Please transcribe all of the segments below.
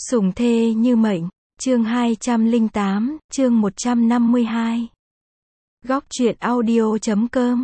Sủng thê như mệnh, chương 208, chương 152. Góc truyện audio.com.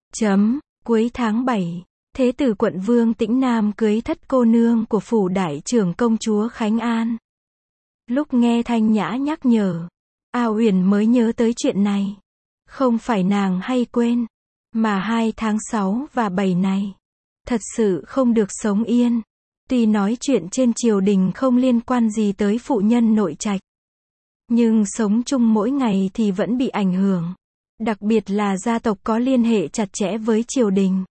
Cuối tháng 7, Thế tử quận Vương Tĩnh Nam cưới thất cô nương của phủ đại trưởng công chúa Khánh An. Lúc nghe Thanh Nhã nhắc nhở, A Uyển mới nhớ tới chuyện này. Không phải nàng hay quên, mà 2 tháng 6 và 7 này, thật sự không được sống yên. Tuy nói chuyện trên triều đình không liên quan gì tới phụ nhân nội trạch, nhưng sống chung mỗi ngày thì vẫn bị ảnh hưởng. Đặc biệt là gia tộc có liên hệ chặt chẽ với triều đình.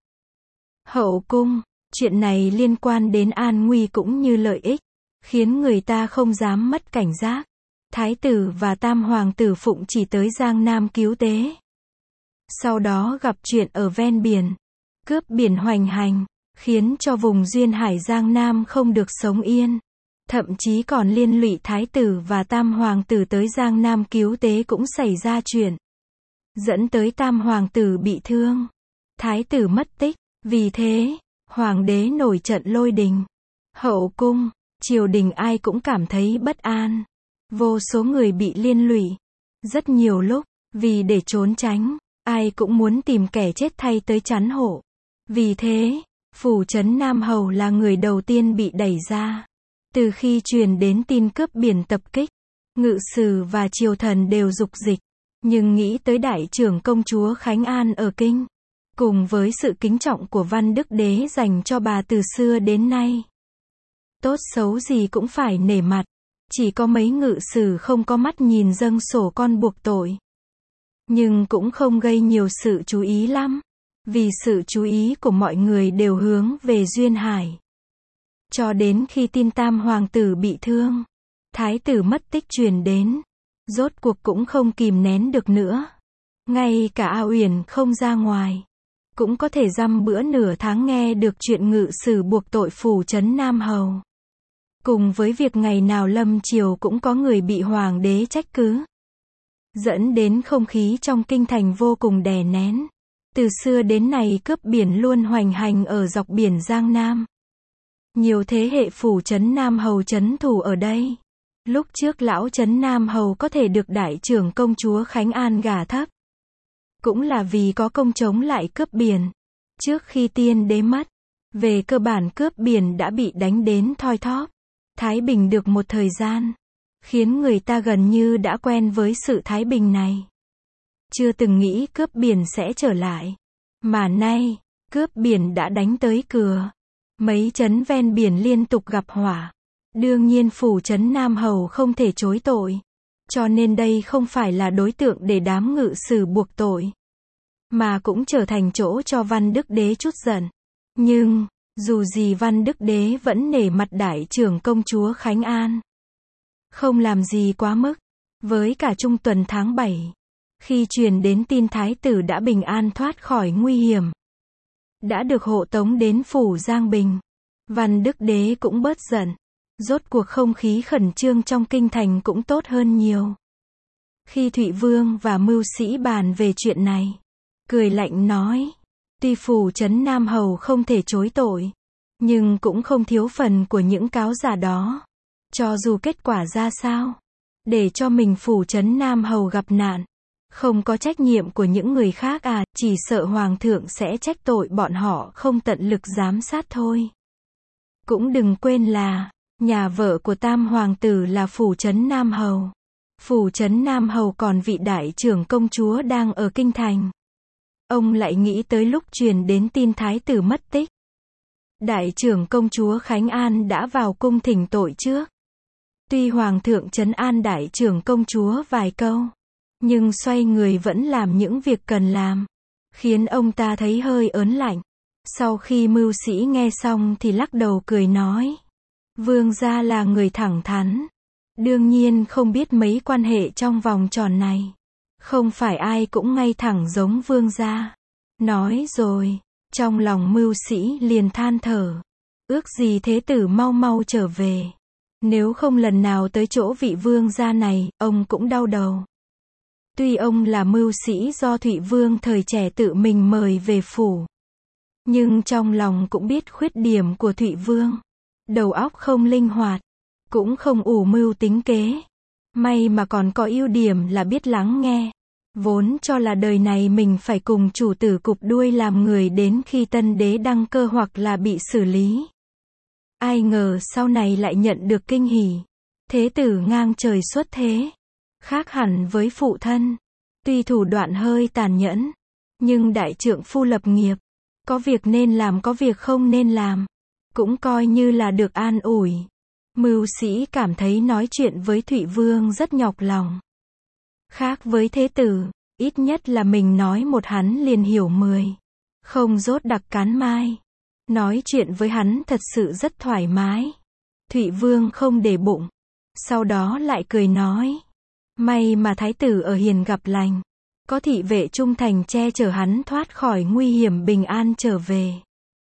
Hậu cung, chuyện này liên quan đến an nguy cũng như lợi ích, khiến người ta không dám mất cảnh giác. Thái tử và tam hoàng tử phụng chỉ tới Giang Nam cứu tế. Sau đó gặp chuyện ở ven biển, cướp biển hoành hành, khiến cho vùng duyên hải Giang Nam không được sống yên. Thậm chí còn liên lụy thái tử và tam hoàng tử tới Giang Nam cứu tế cũng xảy ra chuyện, dẫn tới tam hoàng tử bị thương, thái tử mất tích. Vì thế, hoàng đế nổi trận lôi đình. Hậu cung, triều đình ai cũng cảm thấy bất an. Vô số người bị liên lụy. Rất nhiều lúc, vì để trốn tránh, ai cũng muốn tìm kẻ chết thay tới chắn hộ. Vì thế, phủ trấn Nam Hầu là người đầu tiên bị đẩy ra. Từ khi truyền đến tin cướp biển tập kích, ngự sử và triều thần đều dục dịch. Nhưng nghĩ tới đại trưởng công chúa Khánh An ở kinh, cùng với sự kính trọng của Văn Đức Đế dành cho bà từ xưa đến nay, tốt xấu gì cũng phải nể mặt. Chỉ có mấy ngự sử không có mắt nhìn dâng sổ con buộc tội. Nhưng cũng không gây nhiều sự chú ý lắm, vì sự chú ý của mọi người đều hướng về duyên hải. Cho đến khi tin tam hoàng tử bị thương, thái tử mất tích truyền đến, rốt cuộc cũng không kìm nén được nữa. Ngay cả A Uyển không ra ngoài, cũng có thể dăm bữa nửa tháng nghe được chuyện ngự sử buộc tội phủ trấn Nam Hầu. Cùng với việc ngày nào lâm triều cũng có người bị hoàng đế trách cứ, dẫn đến không khí trong kinh thành vô cùng đè nén. Từ xưa đến nay cướp biển luôn hoành hành ở dọc biển Giang Nam. Nhiều thế hệ phủ trấn Nam Hầu trấn thủ ở đây. Lúc trước lão trấn Nam Hầu có thể được đại trưởng công chúa Khánh An gả thấp, cũng là vì có công chống lại cướp biển. Trước khi tiên đế mất, về cơ bản cướp biển đã bị đánh đến thoi thóp. Thái bình được một thời gian, khiến người ta gần như đã quen với sự thái bình này. Chưa từng nghĩ cướp biển sẽ trở lại. Mà nay, cướp biển đã đánh tới cửa. Mấy trấn ven biển liên tục gặp hỏa. Đương nhiên phủ trấn Nam Hầu không thể chối tội. Cho nên đây không phải là đối tượng để đám ngự sử buộc tội, mà cũng trở thành chỗ cho Văn Đức Đế chút giận. Nhưng, dù gì Văn Đức Đế vẫn nể mặt đại trưởng công chúa Khánh An, không làm gì quá mức. Với cả trung tuần tháng 7, khi truyền đến tin thái tử đã bình an thoát khỏi nguy hiểm, đã được hộ tống đến phủ Giang Bình, Văn Đức Đế cũng bớt giận. Rốt cuộc không khí khẩn trương trong kinh thành cũng tốt hơn nhiều. Khi Thụy Vương và mưu sĩ bàn về chuyện này, cười lạnh nói, tuy phủ trấn Nam Hầu không thể chối tội, nhưng cũng không thiếu phần của những cáo giả đó. Cho dù kết quả ra sao, để cho mình phủ trấn Nam Hầu gặp nạn, không có trách nhiệm của những người khác à, chỉ sợ hoàng thượng sẽ trách tội bọn họ không tận lực giám sát thôi. Cũng đừng quên là, nhà vợ của tam hoàng tử là phủ trấn Nam Hầu. Phủ trấn Nam Hầu còn vị đại trưởng công chúa đang ở kinh thành. Ông lại nghĩ tới lúc truyền đến tin thái tử mất tích, đại trưởng công chúa Khánh An đã vào cung thỉnh tội trước. Tuy hoàng thượng trấn an đại trưởng công chúa vài câu, nhưng xoay người vẫn làm những việc cần làm, khiến ông ta thấy hơi ớn lạnh. Sau khi mưu sĩ nghe xong thì lắc đầu cười nói, vương gia là người thẳng thắn, đương nhiên không biết mấy quan hệ trong vòng tròn này. Không phải ai cũng ngay thẳng giống vương gia. Nói rồi, trong lòng mưu sĩ liền than thở, ước gì thế tử mau mau trở về. Nếu không lần nào tới chỗ vị vương gia này, ông cũng đau đầu. Tuy ông là mưu sĩ do Thụy Vương thời trẻ tự mình mời về phủ, nhưng trong lòng cũng biết khuyết điểm của Thụy Vương. Đầu óc không linh hoạt, cũng không ủ mưu tính kế. May mà còn có ưu điểm là biết lắng nghe. Vốn cho là đời này mình phải cùng chủ tử cụp đuôi làm người đến khi tân đế đăng cơ hoặc là bị xử lý. Ai ngờ sau này lại nhận được kinh hỉ. Thế tử ngang trời xuất thế. Khác hẳn với phụ thân. Tuy thủ đoạn hơi tàn nhẫn, nhưng đại trượng phu lập nghiệp. Có việc nên làm, có việc không nên làm. Cũng coi như là được an ủi. Mưu sĩ cảm thấy nói chuyện với Thụy Vương rất nhọc lòng. Khác với thế tử, ít nhất là mình nói một hắn liền hiểu 10. Không dốt đặc cán mai. Nói chuyện với hắn thật sự rất thoải mái. Thụy Vương không để bụng. Sau đó lại cười nói. May mà thái tử ở hiền gặp lành. Có thị vệ trung thành che chở hắn thoát khỏi nguy hiểm bình an trở về.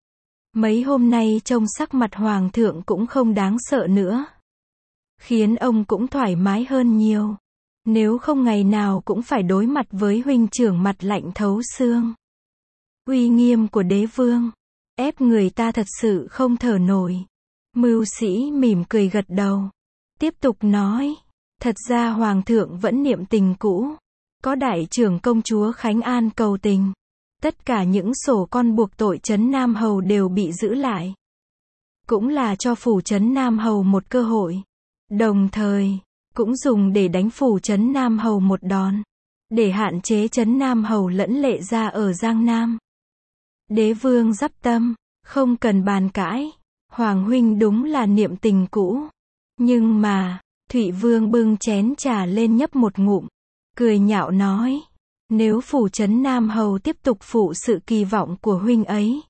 Mấy hôm nay trông sắc mặt hoàng thượng cũng không đáng sợ nữa. Khiến ông cũng thoải mái hơn nhiều. Nếu không ngày nào cũng phải đối mặt với huynh trưởng mặt lạnh thấu xương. Uy nghiêm của đế vương, ép người ta thật sự không thở nổi. Mưu sĩ mỉm cười gật đầu. Tiếp tục nói. Thật ra hoàng thượng vẫn niệm tình cũ. Có đại trưởng công chúa Khánh An cầu tình. Tất cả những sổ con buộc tội Trấn Nam Hầu đều bị giữ lại. Cũng là cho phủ Trấn Nam Hầu một cơ hội. Đồng thời, cũng dùng để đánh phủ Trấn Nam Hầu một đòn. Để hạn chế Trấn Nam Hầu lẫn Lệ Gia ở Giang Nam. Đế vương dắp tâm, không cần bàn cãi. Hoàng huynh đúng là niệm tình cũ. Nhưng mà, Thụy Vương bưng chén trà lên nhấp một ngụm. Cười nhạo nói. Nếu phủ Trấn Nam Hầu tiếp tục phụ sự kỳ vọng của huynh ấy.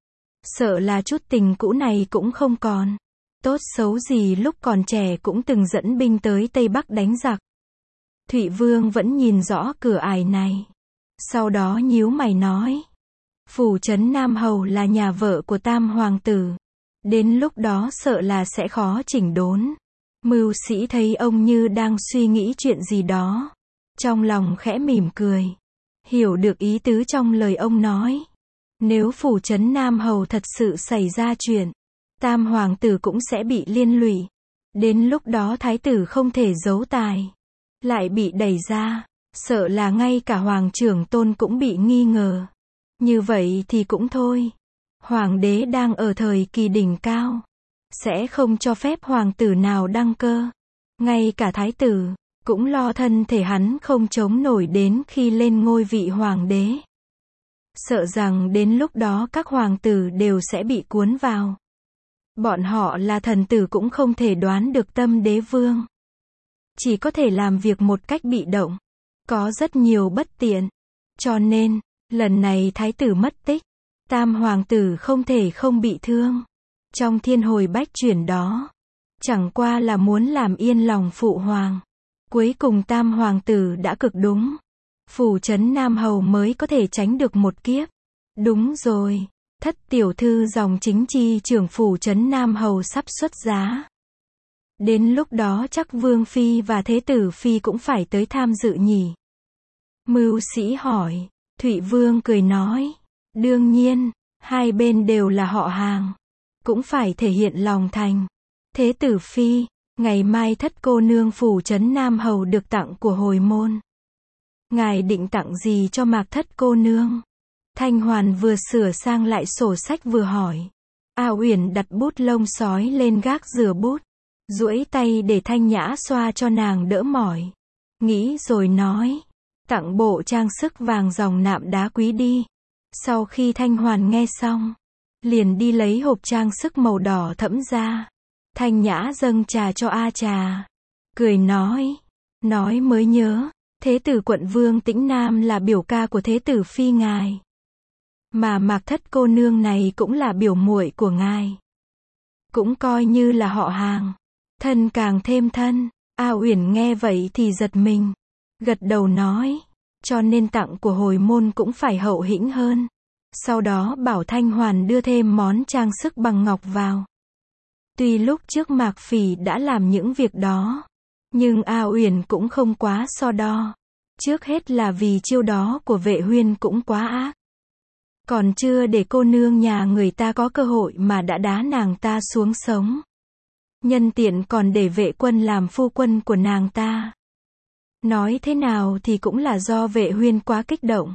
Sợ là chút tình cũ này cũng không còn. Tốt xấu gì lúc còn trẻ cũng từng dẫn binh tới Tây Bắc đánh giặc. Thụy Vương vẫn nhìn rõ cửa ải này. Sau đó nhíu mày nói. Phủ Trấn Nam Hầu là nhà vợ của Tam Hoàng tử. Đến lúc đó sợ là sẽ khó chỉnh đốn. Mưu sĩ thấy ông như đang suy nghĩ chuyện gì đó. Trong lòng khẽ mỉm cười. Hiểu được ý tứ trong lời ông nói. Nếu phủ Trấn Nam Hầu thật sự xảy ra chuyện, Tam Hoàng tử cũng sẽ bị liên lụy. Đến lúc đó thái tử không thể giấu tài. Lại bị đẩy ra. Sợ là ngay cả Hoàng trưởng tôn cũng bị nghi ngờ. Như vậy thì cũng thôi. Hoàng đế đang ở thời kỳ đỉnh cao. Sẽ không cho phép hoàng tử nào đăng cơ. Ngay cả thái tử cũng lo thân thể hắn không chống nổi đến khi lên ngôi vị hoàng đế. Sợ rằng đến lúc đó các hoàng tử đều sẽ bị cuốn vào. Bọn họ là thần tử cũng không thể đoán được tâm đế vương. Chỉ có thể làm việc một cách bị động. Có rất nhiều bất tiện. Cho nên, lần này thái tử mất tích. Tam hoàng tử không thể không bị thương. Trong thiên hồi bách chuyển đó. Chẳng qua là muốn làm yên lòng phụ hoàng. Cuối cùng Tam hoàng tử đã cực đúng. Phủ Trấn Nam Hầu mới có thể tránh được một kiếp. Đúng rồi. Thất tiểu thư dòng chính chi trưởng phủ Trấn Nam Hầu sắp xuất giá. Đến lúc đó chắc Vương Phi và Thế tử Phi cũng phải tới tham dự nhỉ. Mưu sĩ hỏi. Thụy Vương cười nói. Đương nhiên, hai bên đều là họ hàng. Cũng phải thể hiện lòng thành. Thế tử Phi, ngày mai thất cô nương phủ Trấn Nam Hầu được tặng của hồi môn. Ngài định tặng gì cho Mạc thất cô nương? Thanh Hoàn vừa sửa sang lại sổ sách vừa hỏi. A Uyển đặt bút lông sói lên gác rửa bút. Duỗi tay để Thanh Nhã xoa cho nàng đỡ mỏi. Nghĩ rồi nói. Tặng bộ trang sức vàng dòng nạm đá quý đi. Sau khi Thanh Hoàn nghe xong, liền đi lấy hộp trang sức màu đỏ thẫm ra. Thanh Nhã dâng trà cho A Trà. Cười nói. Nói mới nhớ. Thế tử quận Vương Tĩnh Nam là biểu ca của Thế tử Phi ngài. Mà Mạc thất cô nương này cũng là biểu muội của ngài. Cũng coi như là họ hàng. Thân càng thêm thân. A Uyển nghe vậy thì giật mình. Gật đầu nói. Cho nên tặng của hồi môn cũng phải hậu hĩnh hơn. Sau đó bảo Thanh Hoàn đưa thêm món trang sức bằng ngọc vào. Tuy lúc trước Mạc Phỉ đã làm những việc đó. Nhưng A Uyển cũng không quá so đo. Trước hết là vì chiêu đó của Vệ Huyên cũng quá ác. Còn chưa để cô nương nhà người ta có cơ hội mà đã đá nàng ta xuống sống. nhân tiện còn để vệ quân làm phu quân của nàng ta. Nói thế nào thì cũng là do Vệ Huyên quá kích động,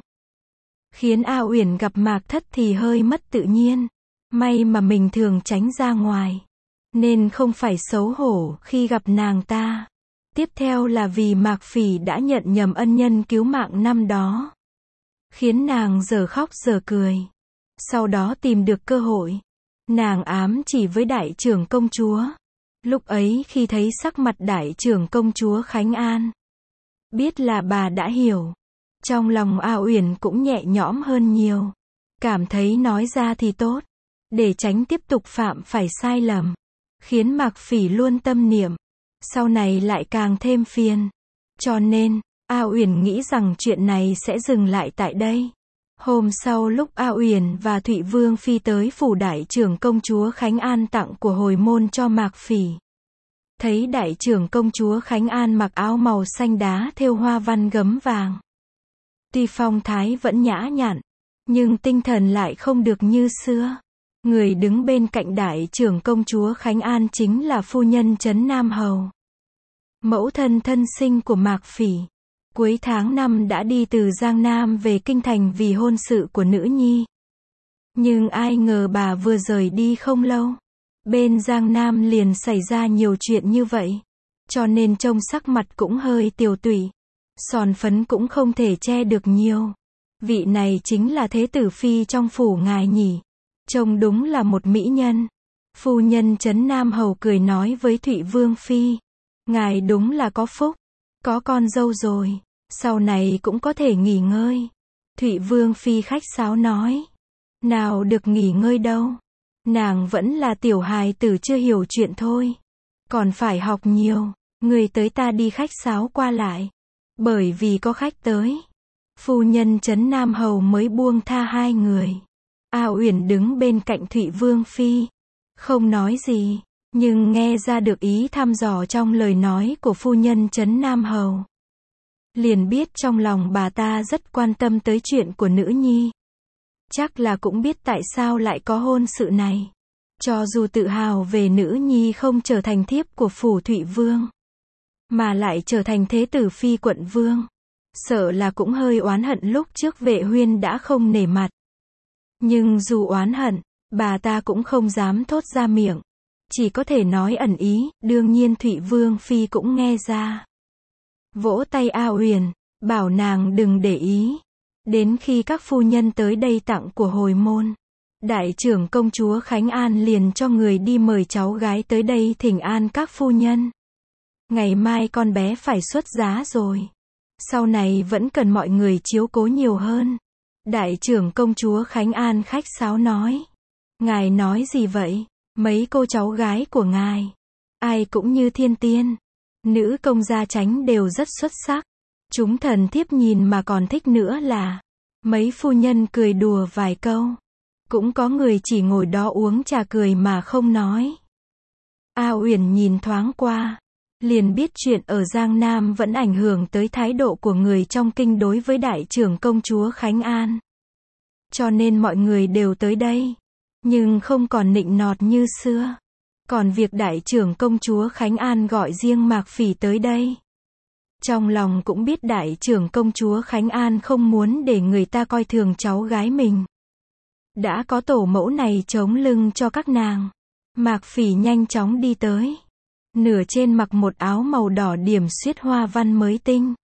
khiến A Uyển gặp Mạc Thất thì hơi mất tự nhiên. May mà mình thường tránh ra ngoài, nên không phải xấu hổ khi gặp nàng ta. Tiếp theo là vì Mạc Phỉ đã nhận nhầm ân nhân cứu mạng năm đó, khiến nàng giờ khóc giờ cười. Sau đó tìm được cơ hội, nàng ám chỉ với đại trưởng công chúa. Lúc ấy khi thấy sắc mặt đại trưởng công chúa Khánh An, biết là bà đã hiểu, trong lòng A Uyển cũng nhẹ nhõm hơn nhiều. Cảm thấy nói ra thì tốt, để tránh tiếp tục phạm phải sai lầm, khiến Mạc Phỉ luôn tâm niệm, sau này lại càng thêm phiền. Cho nên, A Uyển nghĩ rằng chuyện này sẽ dừng lại tại đây. Hôm sau lúc A Uyển và Thụy Vương Phi tới phủ đại trưởng công chúa Khánh An tặng của hồi môn cho Mạc Phỉ, thấy đại trưởng công chúa Khánh An mặc áo màu xanh đá thêu hoa văn gấm vàng. Tuy phong thái vẫn nhã nhặn, nhưng tinh thần lại không được như xưa. Người đứng bên cạnh đại trưởng công chúa Khánh An chính là phu nhân Trấn Nam Hầu, mẫu thân thân sinh của Mạc Phỉ. Cuối tháng 5 đã đi từ Giang Nam về Kinh Thành vì hôn sự của nữ nhi. Nhưng ai ngờ bà vừa rời đi không lâu, bên Giang Nam liền xảy ra nhiều chuyện như vậy, cho nên trông sắc mặt cũng hơi tiều tụy, son phấn cũng không thể che được nhiều. Vị này chính là thế tử phi trong phủ ngài nhỉ, trông đúng là một mỹ nhân. Phu nhân Trấn Nam Hầu cười nói với Thụy Vương Phi, ngài đúng là có phúc, có con dâu rồi, sau này cũng có thể nghỉ ngơi. Thụy Vương Phi khách sáo nói, nào được nghỉ ngơi đâu, nàng vẫn là tiểu hài tử chưa hiểu chuyện thôi, còn phải học nhiều. Người tới ta đi khách sáo qua lại, bởi vì có khách tới, phu nhân Trấn Nam Hầu mới buông tha hai người. A Uyển đứng bên cạnh Thụy Vương Phi, không nói gì, nhưng nghe ra được ý thăm dò trong lời nói của phu nhân Trấn Nam Hầu. Liền biết trong lòng bà ta rất quan tâm tới chuyện của nữ nhi. Chắc là cũng biết tại sao lại có hôn sự này. Cho dù tự hào về nữ nhi không trở thành thiếp của phủ Thụy Vương, mà lại trở thành thế tử phi quận vương, sợ là cũng hơi oán hận lúc trước Vệ Huyên đã không nể mặt. Nhưng dù oán hận, bà ta cũng không dám thốt ra miệng, chỉ có thể nói ẩn ý. Đương nhiên Thụy Vương Phi cũng nghe ra, vỗ tay A Uyển, bảo nàng đừng để ý. Đến khi các phu nhân tới đây tặng của hồi môn, đại trưởng công chúa Khánh An liền cho người đi mời cháu gái tới đây thỉnh an các phu nhân. Ngày mai con bé phải xuất giá rồi, sau này vẫn cần mọi người chiếu cố nhiều hơn. Đại trưởng công chúa Khánh An khách sáo nói, ngài nói gì vậy? Mấy cô cháu gái của ngài, ai cũng như thiên tiên, nữ công gia chánh đều rất xuất sắc. Chúng thần thiếp nhìn mà còn thích nữa là. Mấy phu nhân cười đùa vài câu, cũng có người chỉ ngồi đó uống trà cười mà không nói. A Uyển nhìn thoáng qua, liền biết chuyện ở Giang Nam vẫn ảnh hưởng tới thái độ của người trong kinh đối với đại trưởng công chúa Khánh An. Cho nên mọi người đều tới đây, nhưng không còn nịnh nọt như xưa. Còn việc đại trưởng công chúa Khánh An gọi riêng Mạc Phỉ tới đây, trong lòng cũng biết đại trưởng công chúa Khánh An không muốn để người ta coi thường cháu gái mình. Đã có tổ mẫu này chống lưng cho các nàng, Mạc Phỉ nhanh chóng đi tới. Nửa trên mặc một áo màu đỏ điểm xuyết hoa văn mới tinh,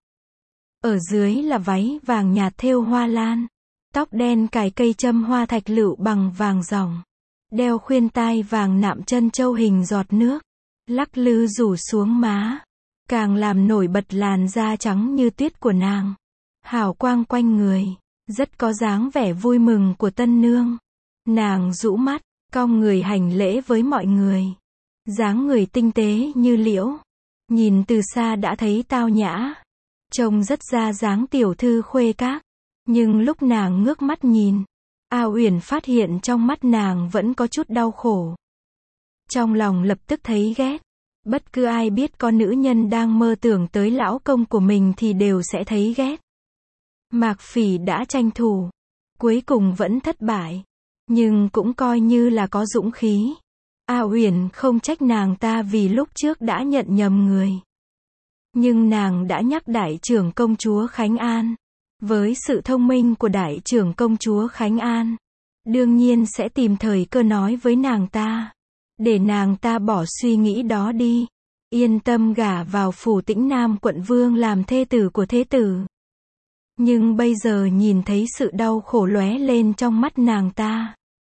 ở dưới là váy vàng nhạt thêu hoa lan, tóc đen cài cây châm hoa thạch lựu bằng vàng ròng, đeo khuyên tai vàng nạm chân châu hình giọt nước, lắc lư rủ xuống má, càng làm nổi bật làn da trắng như tuyết của nàng, hào quang quanh người, rất có dáng vẻ vui mừng của tân nương. Nàng rũ mắt, cong người hành lễ với mọi người, dáng người tinh tế như liễu, nhìn từ xa đã thấy tao nhã, trông rất ra dáng tiểu thư khuê các. Nhưng lúc nàng ngước mắt nhìn, A Uyển phát hiện trong mắt nàng vẫn có chút đau khổ. Trong lòng lập tức thấy ghét. Bất cứ ai biết có nữ nhân đang mơ tưởng tới lão công của mình thì đều sẽ thấy ghét. Mạc Phỉ đã tranh thủ, cuối cùng vẫn thất bại, nhưng cũng coi như là có dũng khí. A Uyển không trách nàng ta vì lúc trước đã nhận nhầm người. Nhưng nàng đã nhắc đại trưởng công chúa Khánh An. Với sự thông minh của đại trưởng công chúa Khánh An, đương nhiên sẽ tìm thời cơ nói với nàng ta, để nàng ta bỏ suy nghĩ đó đi, yên tâm gả vào phủ Tĩnh Nam quận vương làm thê tử của thế tử. Nhưng bây giờ nhìn thấy sự đau khổ lóe lên trong mắt nàng ta,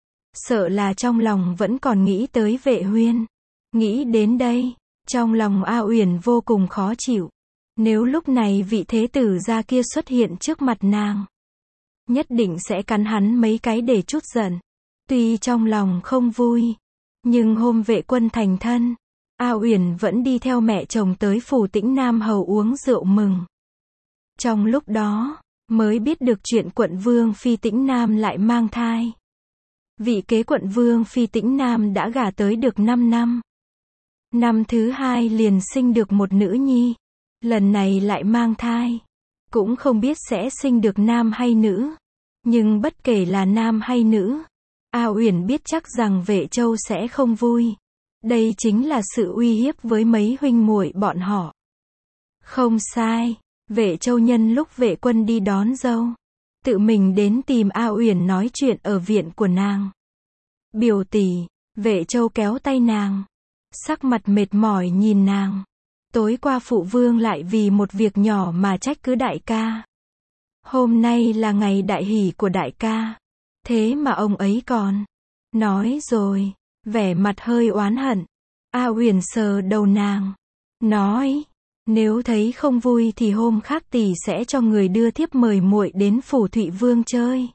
sợ là trong lòng vẫn còn nghĩ tới Vệ Huyên. Nghĩ đến đây, trong lòng A Uyển vô cùng khó chịu. Nếu lúc này vị thế tử gia kia xuất hiện trước mặt nàng, nhất định sẽ cắn hắn mấy cái để trút giận. Tuy trong lòng không vui, nhưng hôm Vệ Quân thành thân, A Uyển vẫn đi theo mẹ chồng tới phủ Tĩnh Nam hầu uống rượu mừng. Trong lúc đó, mới biết được chuyện quận vương phi Tĩnh Nam lại mang thai. Vị kế quận vương phi Tĩnh Nam đã gả tới được 5 năm. Năm thứ 2 liền sinh được một nữ nhi. Lần này lại mang thai. Cũng không biết sẽ sinh được nam hay nữ. Nhưng bất kể là nam hay nữ, A Uyển biết chắc rằng Vệ Châu sẽ không vui. Đây chính là sự uy hiếp với mấy huynh muội bọn họ. Không sai, Vệ Châu nhân lúc Vệ Quân đi đón dâu, tự mình đến tìm A Uyển nói chuyện ở viện của nàng. Biểu tỷ, Vệ Châu kéo tay nàng, sắc mặt mệt mỏi nhìn nàng. Tối qua phụ vương lại vì một việc nhỏ mà trách cứ đại ca. Hôm nay là ngày đại hỷ của đại ca. Thế mà ông ấy còn nói rồi, vẻ mặt hơi oán hận. A Uyển sờ đầu nàng, nói, nếu thấy không vui thì hôm khác tỷ sẽ cho người đưa thiếp mời muội đến phủ Thụy Vương chơi.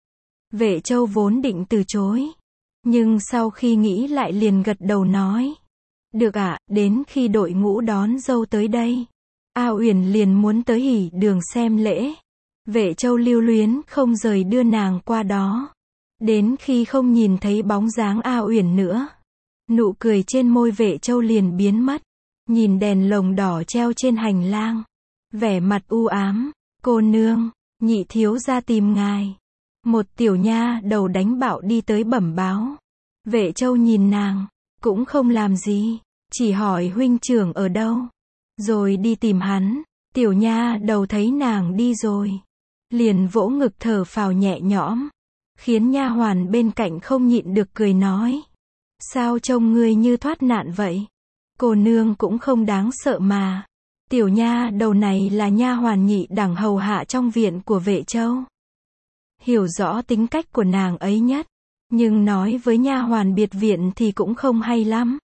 Vệ Châu vốn định từ chối, nhưng sau khi nghĩ lại liền gật đầu nói, được ạ, đến khi đội ngũ đón dâu tới đây, A Uyển liền muốn tới hỉ đường xem lễ. Vệ Châu lưu luyến không rời đưa nàng qua đó. Đến khi không nhìn thấy bóng dáng A Uyển nữa, nụ cười trên môi Vệ Châu liền biến mất. Nhìn đèn lồng đỏ treo trên hành lang, vẻ mặt u ám, cô nương, nhị thiếu gia tìm ngài. Một tiểu nha đầu đánh bạo đi tới bẩm báo. Vệ Châu nhìn nàng, cũng không làm gì, chỉ hỏi huynh trưởng ở đâu, rồi đi tìm hắn. Tiểu nha đầu thấy nàng đi rồi, liền vỗ ngực thở phào nhẹ nhõm, khiến nha hoàn bên cạnh không nhịn được cười nói, sao trông ngươi như thoát nạn vậy? Cô nương cũng không đáng sợ mà. Tiểu nha đầu này là nha hoàn nhị đẳng hầu hạ trong viện của Vệ Châu, hiểu rõ tính cách của nàng ấy nhất, nhưng nói với nha hoàn biệt viện thì cũng không hay lắm.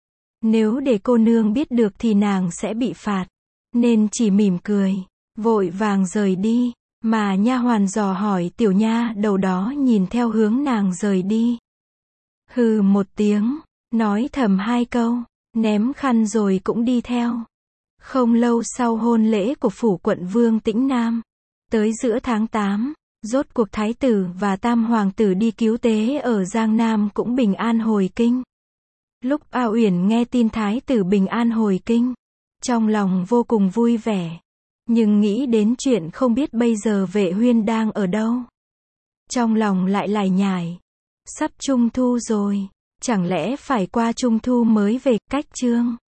Nếu để cô nương biết được thì nàng sẽ bị phạt, nên chỉ mỉm cười, vội vàng rời đi, mà nha hoàn dò hỏi tiểu nha đầu đó nhìn theo hướng nàng rời đi. Hừ một tiếng, nói thầm 2 câu, ném khăn rồi cũng đi theo. Không lâu sau hôn lễ của phủ quận vương Tĩnh Nam, tới giữa tháng 8, rốt cuộc thái tử và tam hoàng tử đi cứu tế ở Giang Nam cũng bình an hồi kinh. Lúc A Uyển nghe tin thái tử bình an hồi kinh, trong lòng vô cùng vui vẻ, nhưng nghĩ đến chuyện không biết bây giờ Vệ Huyên đang ở đâu, trong lòng lại lải nhải. Sắp Trung thu rồi, chẳng lẽ phải qua Trung thu mới về? Cách chương